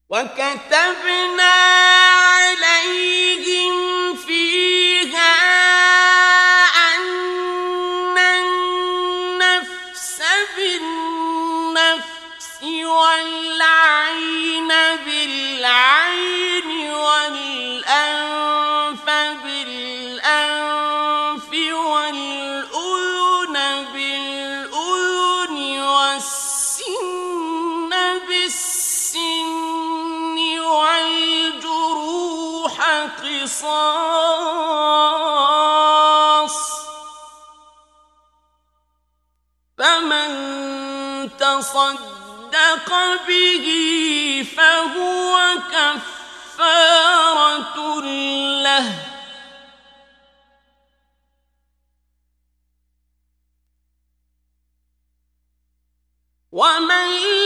وكتبنا عليهم فيها أن النفس بالنفس والعين بالعين والأنف بالأنف والأذن بالأذن والسن بالسن والجروح قصاص، فمن تصدق به فهو كفارة له، ومن